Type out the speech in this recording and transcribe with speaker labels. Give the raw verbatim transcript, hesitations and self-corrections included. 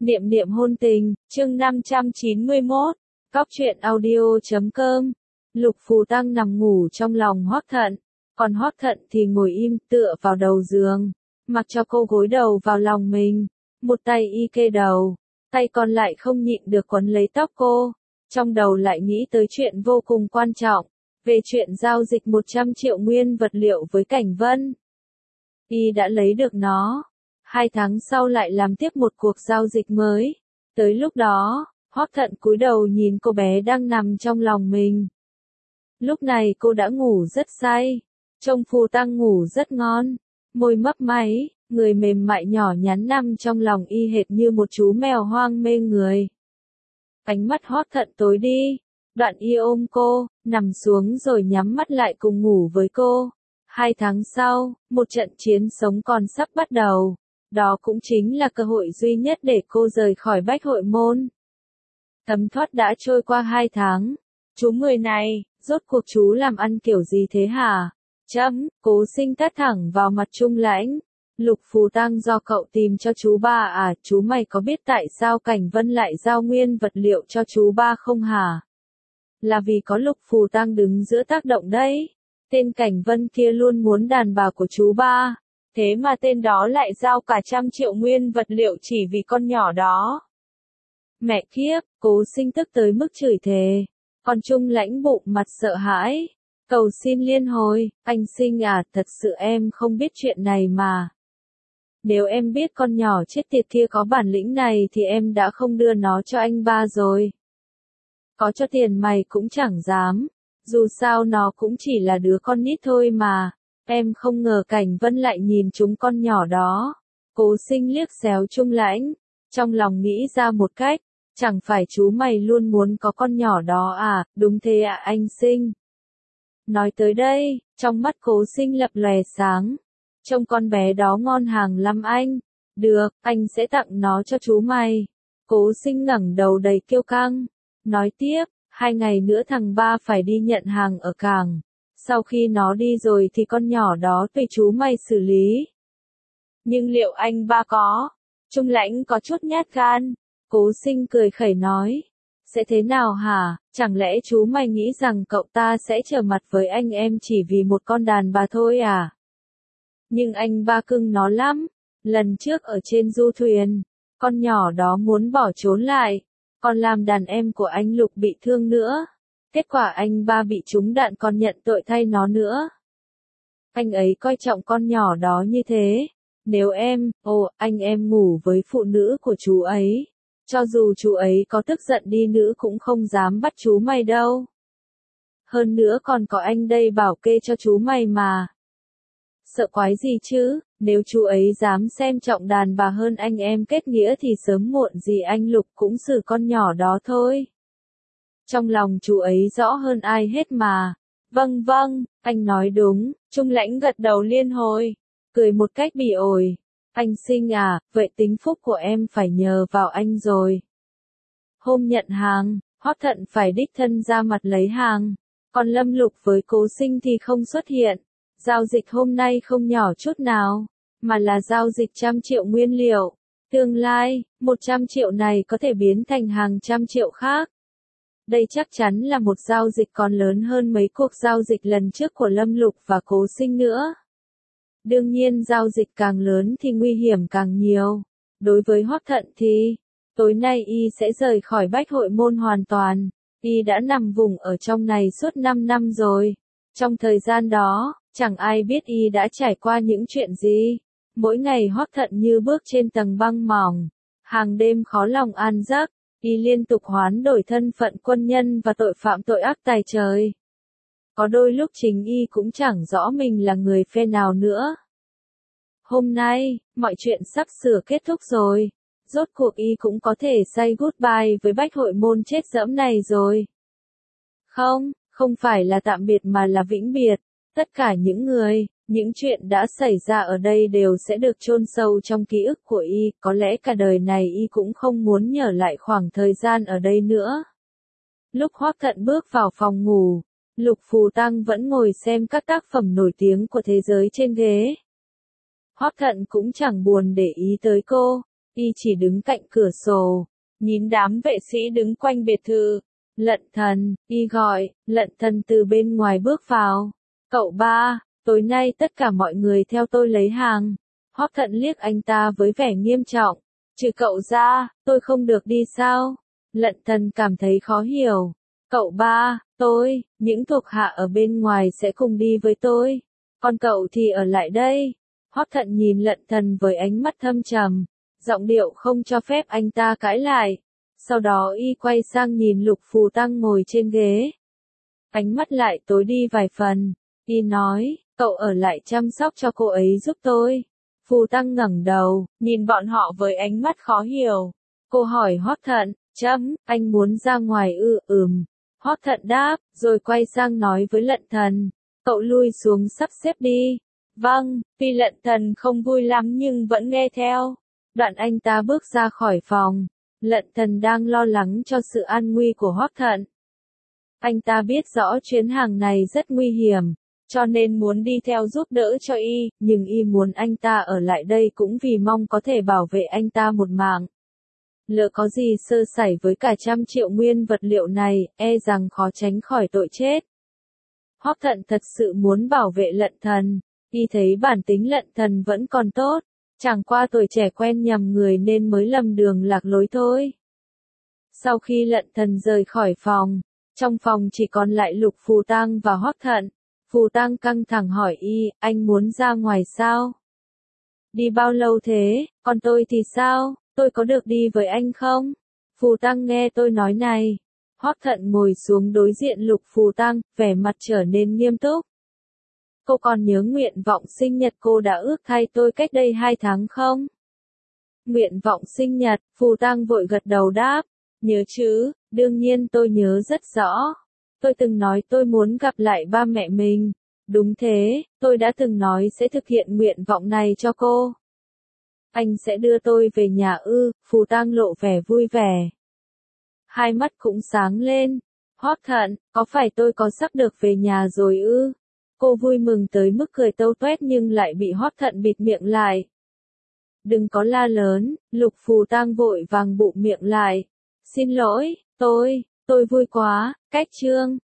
Speaker 1: Niệm niệm hôn tình, chương năm trăm chín mươi mốt, Cóc truyện audio chấm com. Lục Phù Tăng nằm ngủ trong lòng Hoắc Thận, còn Hoắc Thận thì ngồi im tựa vào đầu giường, mặc cho cô gối đầu vào lòng mình, một tay y kê đầu, tay còn lại không nhịn được quấn lấy tóc cô, trong đầu lại nghĩ tới chuyện vô cùng quan trọng, về chuyện giao dịch một trăm triệu nguyên vật liệu với Cảnh Vân. Y đã lấy được nó. Hai tháng sau lại làm tiếp một cuộc giao dịch mới. Tới lúc đó, Hoắc Thận cúi đầu nhìn cô bé đang nằm trong lòng mình. Lúc này cô đã ngủ rất say. Trông Phù Tăng ngủ rất ngon. Môi mấp máy, người mềm mại nhỏ nhắn nằm trong lòng y hệt như một chú mèo hoang mê người. Ánh mắt Hoắc Thận tối đi. Đoạn y ôm cô, nằm xuống rồi nhắm mắt lại cùng ngủ với cô. Hai tháng sau, một trận chiến sống còn sắp bắt đầu. Đó cũng chính là cơ hội duy nhất để cô rời khỏi Bách Hội Môn. Thấm thoát đã trôi qua hai tháng. Chú người này, rốt cuộc chú làm ăn kiểu gì thế hả? Chấm, Cố Sinh tát thẳng vào mặt Trung Lãnh. Lục Phù Tăng do cậu tìm cho chú ba à? Chú mày có biết tại sao Cảnh Vân lại giao nguyên vật liệu cho chú ba không hả? Là vì có Lục Phù Tăng đứng giữa tác động đấy. Tên Cảnh Vân kia luôn muốn đàn bà của chú ba. Thế mà tên đó lại giao cả trăm triệu nguyên vật liệu chỉ vì con nhỏ đó. Mẹ kiếp, Cố Sinh tức tới mức chửi thề. Còn Trung Lãnh bụng mặt sợ hãi. Cầu xin liên hồi, anh Sinh à, thật sự em không biết chuyện này mà. Nếu em biết con nhỏ chết tiệt kia có bản lĩnh này thì em đã không đưa nó cho anh ba rồi. Có cho tiền mày cũng chẳng dám. Dù sao nó cũng chỉ là đứa con nít thôi mà. Em không ngờ Cảnh Vân lại nhìn chúng con nhỏ đó. Cố Sinh liếc xéo Trung Lãnh, trong lòng nghĩ ra một cách, chẳng phải chú mày luôn muốn có con nhỏ đó à? Đúng thế ạ anh Sinh. Nói tới đây, trong mắt Cố Sinh lập lòe sáng. Trông con bé đó ngon hàng lắm anh. Được, anh sẽ tặng nó cho chú mày. Cố Sinh ngẩng đầu đầy kiêu căng. Nói tiếp, hai ngày nữa thằng ba phải đi nhận hàng ở cảng. Sau khi nó đi rồi thì con nhỏ đó tùy chú mày xử lý. Nhưng liệu anh ba có? Trung Lãnh có chút nhát gan. Cố Sinh cười khẩy nói. Sẽ thế nào hả? Chẳng lẽ chú mày nghĩ rằng cậu ta sẽ trở mặt với anh em chỉ vì một con đàn bà thôi à? Nhưng anh ba cưng nó lắm. Lần trước ở trên du thuyền, con nhỏ đó muốn bỏ trốn lại. Còn làm đàn em của anh Lục bị thương nữa. Kết quả anh ba bị trúng đạn còn nhận tội thay nó nữa. Anh ấy coi trọng con nhỏ đó như thế. Nếu em, ồ, anh em ngủ với phụ nữ của chú ấy. Cho dù chú ấy có tức giận đi nữa cũng không dám bắt chú mày đâu. Hơn nữa còn có anh đây bảo kê cho chú mày mà. Sợ quái gì chứ, nếu chú ấy dám xem trọng đàn bà hơn anh em kết nghĩa thì sớm muộn gì anh Lục cũng xử con nhỏ đó thôi. Trong lòng chú ấy rõ hơn ai hết mà. Vâng vâng, anh nói đúng. Trung Lãnh gật đầu liên hồi, cười một cách bỉ ổi. Anh Sinh à, vậy tính phúc của em phải nhờ vào anh rồi. Hôm nhận hàng, Hoắc Thận phải đích thân ra mặt lấy hàng. Còn Lâm Lục với Cố Sinh thì không xuất hiện. Giao dịch hôm nay không nhỏ chút nào, mà là giao dịch trăm triệu nguyên liệu. Tương lai, một trăm triệu này có thể biến thành hàng trăm triệu khác. Đây chắc chắn là một giao dịch còn lớn hơn mấy cuộc giao dịch lần trước của Lâm Lục và Cố Sinh nữa. Đương nhiên giao dịch càng lớn thì nguy hiểm càng nhiều. Đối với Hoắc Thận thì, tối nay y sẽ rời khỏi Bách Hội Môn hoàn toàn. Y đã nằm vùng ở trong này suốt năm năm rồi. Trong thời gian đó, chẳng ai biết y đã trải qua những chuyện gì. Mỗi ngày Hoắc Thận như bước trên tầng băng mỏng. Hàng đêm khó lòng an giấc. Y liên tục hoán đổi thân phận quân nhân và tội phạm tội ác tày trời. Có đôi lúc chính y cũng chẳng rõ mình là người phe nào nữa. Hôm nay, mọi chuyện sắp sửa kết thúc rồi. Rốt cuộc y cũng có thể say goodbye với Bách Hội Môn chết dẫm này rồi. Không, không phải là tạm biệt mà là vĩnh biệt. Tất cả những người, những chuyện đã xảy ra ở đây đều sẽ được chôn sâu trong ký ức của y, có lẽ cả đời này y cũng không muốn nhớ lại khoảng thời gian ở đây nữa. Lúc Hoắc Thận bước vào phòng ngủ, Lục Phù Tăng vẫn ngồi xem các tác phẩm nổi tiếng của thế giới trên ghế. Hoắc Thận cũng chẳng buồn để ý tới cô, Y chỉ đứng cạnh cửa sổ, nhìn đám vệ sĩ đứng quanh biệt thự. Lận Thần, Y gọi, Lận Thần từ bên ngoài bước vào. Cậu ba, tối nay tất cả mọi người theo tôi lấy hàng. Hoắc Thận liếc anh ta với vẻ nghiêm trọng. Trừ cậu ra, tôi không được đi sao? Lận Thần cảm thấy khó hiểu. Cậu ba, tôi, những thuộc hạ ở bên ngoài sẽ cùng đi với tôi. Còn cậu thì ở lại đây. Hoắc Thận nhìn Lận Thần với ánh mắt thâm trầm, giọng điệu không cho phép anh ta cãi lại. Sau đó y quay sang nhìn Lục Phù Tăng ngồi trên ghế. Ánh mắt lại tối đi vài phần. Y nói, cậu ở lại chăm sóc cho cô ấy giúp tôi. Phù Tăng ngẩng đầu, nhìn bọn họ với ánh mắt khó hiểu. Cô hỏi Hoắc Thận, chấm, anh muốn ra ngoài ư? Ừm. Hoắc Thận đáp, rồi quay sang nói với Lận Thần, cậu lui xuống sắp xếp đi. Vâng, tuy Lận Thần không vui lắm nhưng vẫn nghe theo. Đoạn anh ta bước ra khỏi phòng. Lận Thần đang lo lắng cho sự an nguy của Hoắc Thận. Anh ta biết rõ chuyến hàng này rất nguy hiểm, cho nên muốn đi theo giúp đỡ cho y, nhưng y muốn anh ta ở lại đây cũng vì mong có thể bảo vệ anh ta một mạng. Lỡ có gì sơ sẩy với cả trăm triệu nguyên vật liệu này, e rằng khó tránh khỏi tội chết. Hoắc Thận thật sự muốn bảo vệ Lận Thần, y thấy bản tính Lận Thần vẫn còn tốt, chẳng qua tuổi trẻ quen nhầm người nên mới lầm đường lạc lối thôi. Sau khi Lận Thần rời khỏi phòng, trong phòng chỉ còn lại Lục Phù Tăng và Hoắc Thận. Phù Tăng căng thẳng hỏi y, anh muốn ra ngoài sao? Đi bao lâu thế, còn tôi thì sao, tôi có được đi với anh không? Phù Tăng nghe tôi nói này. Hoắc Thận ngồi xuống đối diện Lục Phù Tăng, vẻ mặt trở nên nghiêm túc. Cô còn nhớ nguyện vọng sinh nhật cô đã ước thay tôi cách đây hai tháng không? Nguyện vọng sinh nhật, Phù Tăng vội gật đầu đáp. Nhớ chứ, đương nhiên tôi nhớ rất rõ. Tôi từng nói tôi muốn gặp lại ba mẹ mình. Đúng thế, tôi đã từng nói sẽ thực hiện nguyện vọng này cho cô. Anh sẽ đưa tôi về nhà ư? Phù Tăng lộ vẻ vui vẻ. Hai mắt cũng sáng lên. Hoắc Thận, có phải tôi có sắp được về nhà rồi ư? Cô vui mừng tới mức cười tâu toét nhưng lại bị Hoắc Thận bịt miệng lại. Đừng có la lớn, Lục Phù Tăng vội vàng bụm miệng lại. Xin lỗi, tôi, tôi vui quá, cách chương.